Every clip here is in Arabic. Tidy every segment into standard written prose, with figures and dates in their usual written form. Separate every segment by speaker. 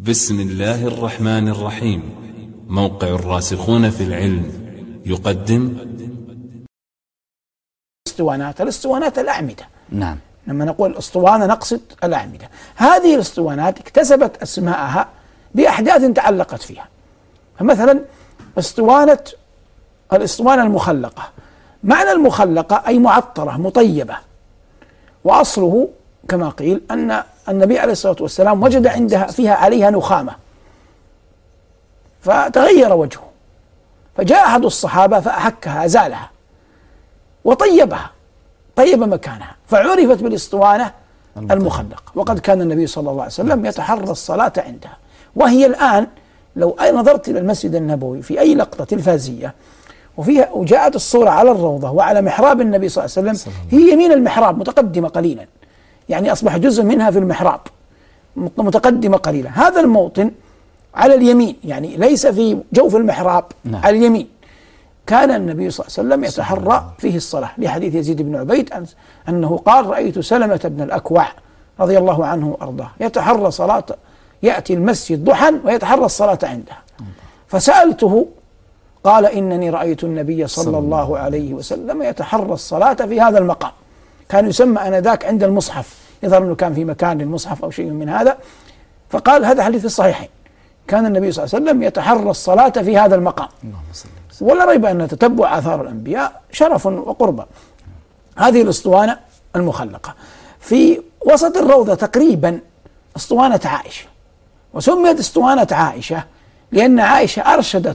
Speaker 1: بسم الله الرحمن الرحيم. موقع الراسخون في العلم يقدم
Speaker 2: الاسطوانات الأعمدة.
Speaker 3: نعم.
Speaker 2: لما نقول اسطوانة نقصد الأعمدة. هذه الاسطوانات اكتسبت أسماءها بأحداث تعلقت فيها. فمثلا الاسطوانة المخلقة، معنى المخلقة أي معطرة مطيبة، وأصله كما قيل أن النبي عليه الصلاة والسلام وجد عليها نخامة فتغير وجهه، فجاء أحد الصحابة فأحكها أزالها وطيبها، طيب مكانها، فعرفت بالاسطوانة المخلقة. وقد كان النبي صلى الله عليه وسلم يتحرى الصلاة عندها. وهي الآن لو نظرت إلى المسجد النبوي في أي لقطة تلفازية وجاءت الصورة على الروضة وعلى محراب النبي صلى الله عليه وسلم، هي يمين المحراب متقدمة قليلا، يعني أصبح جزء منها في المحراب متقدمة قليلا. هذا الموطن على اليمين، يعني ليس في جوف المحراب.
Speaker 3: نعم.
Speaker 2: على اليمين كان النبي صلى الله عليه وسلم يتحرى فيه الصلاة، لحديث يزيد بن عبيد أنه قال: رأيت سلمة بن الأكوع رضي الله عنه وأرضاه يتحرى صلاة، يأتي المسجد ضحى ويتحرى الصلاة عندها. فسألته قال: إنني رأيت النبي صلى الله عليه وسلم يتحرى الصلاة في هذا المقام. كان يسمى آنذاك عند المصحف، يظهر أنه كان في مكان للمصحف أو شيء من هذا. فقال هذا حديث الصحيحين، كان النبي صلى الله عليه وسلم يتحرى الصلاة في هذا المقام. ولا ريب أن تتبع آثار الأنبياء شرف وقربة. هذه الاسطوانة المخلقة في وسط الروضة تقريبا اسطوانة عائشة، وسميت اسطوانة عائشة لأن عائشة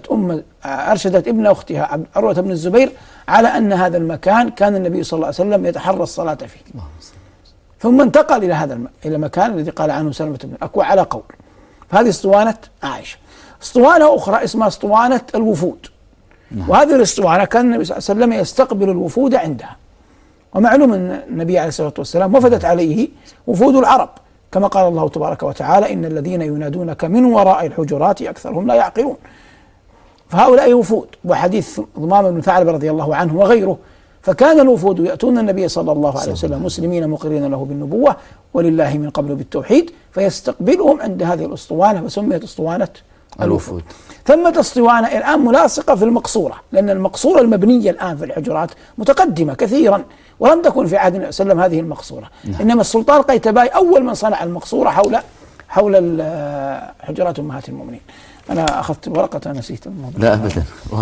Speaker 2: أرشدت ابن أختها عروة بن الزبير على أن هذا المكان كان النبي صلى الله عليه وسلم يتحرى الصلاة فيه، ثم انتقل إلى إلى المكان الذي قال عنه سلمة بن الأكوع على قول. فهذه اسطوانة عائشة. اسطوانة أخرى اسمها اسطوانة الوفود. وهذه الاسطوانة كان النبي صلى الله عليه وسلم يستقبل الوفود عندها، ومعلوم أن النبي عليه الصلاة والسلام وفدت عليه وفود العرب، كما قال الله تبارك وتعالى: إن الذين ينادونك من وراء الحجرات أكثرهم لا يعقلون. فهؤلاء وفود، وحديث ضمام بن ثعلبة رضي الله عنه وغيره. فكان الوفود يأتون النبي صلى الله عليه وسلم مسلمين مقرين له بالنبوة ولله من قبل بالتوحيد، فيستقبلهم عند هذه الاسطوانة، فسميت اسطوانة الوفود. ثمة اسطوانة الآن ملاصقة في المقصورة، لأن المقصورة المبنية الآن في الحجرات متقدمة كثيرا، ولم تكن في عهد النبي صلى الله عليه وسلم هذه المقصورة. إنما السلطان قيتباي أول من صنع المقصورة حول حجرات أمهات المؤمنين. أنا أخذت ورقة نسيت الموضوع.
Speaker 3: لا أبدا.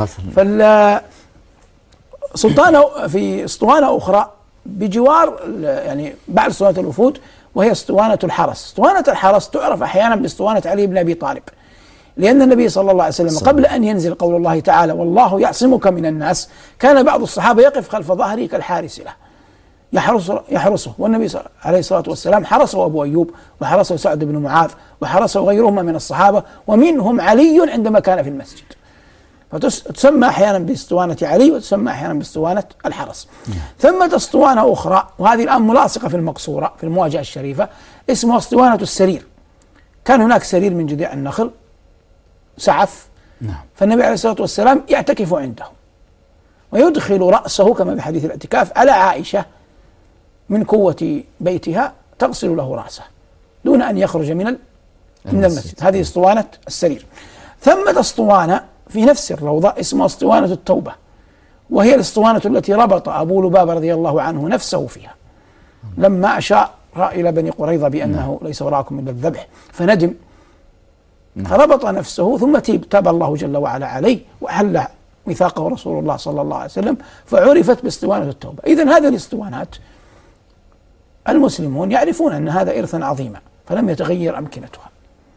Speaker 2: في اسطوانة أخرى بجوار، يعني بعد اسطوانة الوفود، وهي اسطوانة الحرس. اسطوانة الحرس تعرف أحيانا باسطوانة علي بن أبي طالب، لأن النبي صله الله عليه وسلم قبل أن ينزل قول الله تعالى: والله يعصمك من الناس، كان بعض الصحابة يقف خلف ظهره كالحارس له يحرسه، والنبي عليه الصلاة والسلام حرسه أبو أيوب، وحرسه سعد بن معاذ، وحرسه غيرهما من الصحابة، ومنهم علي عندما كان في المسجد. فتسمى أحيانا باسطوانة علي، وتسمى أحيانا باسطوانة الحرس. ثم اسطوانة أخرى، وهذه الآن ملاصقة في المقصورة في المواجهة الشريفة، اسمها اسطوانة السرير. كان هناك سرير من جذع النخل سعف، فالنبي عليه الصلاة والسلام يعتكف عنده، ويدخل رأسه كما في حديث الاعتكاف على عائشة من قوة بيتها، تغسل له رأسه دون أن يخرج من المسجد. هذه اسطوانة السرير. ثمة اسطوانة في نفس الروضة اسمها اسطوانة التوبة، وهي الاسطوانة التي ربط أبو لبابة رضي الله عنه نفسه فيها لما أشار إلى بني قريظة بأنه ليس وراءكم إلا الذبح، فندم فربط نفسه، ثم تاب الله جل وعلا عليه وأحل ميثاقه رسول الله صلى الله عليه وسلم، فعرفت باسطوانة التوبة. إذن هذه الاسطوانات المسلمون يعرفون أن هذا إرثا عظيما، فلم يتغير أمكنتها.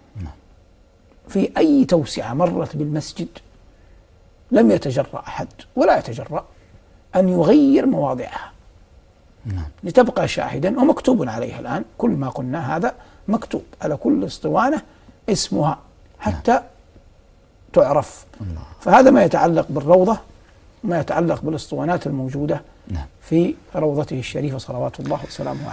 Speaker 2: في أي توسعة مرت بالمسجد لم يتجرأ أحد ولا يتجرأ أن يغير مواضعها، لتبقى شاهدا ومكتوب عليها الآن. كل ما قلنا هذا مكتوب على كل اسطوانة اسمها حتى تعرف. فهذا ما يتعلق بالروضة، وما يتعلق بالاسطوانات الموجودة في روضته الشريفة صلوات الله وسلامه عليه.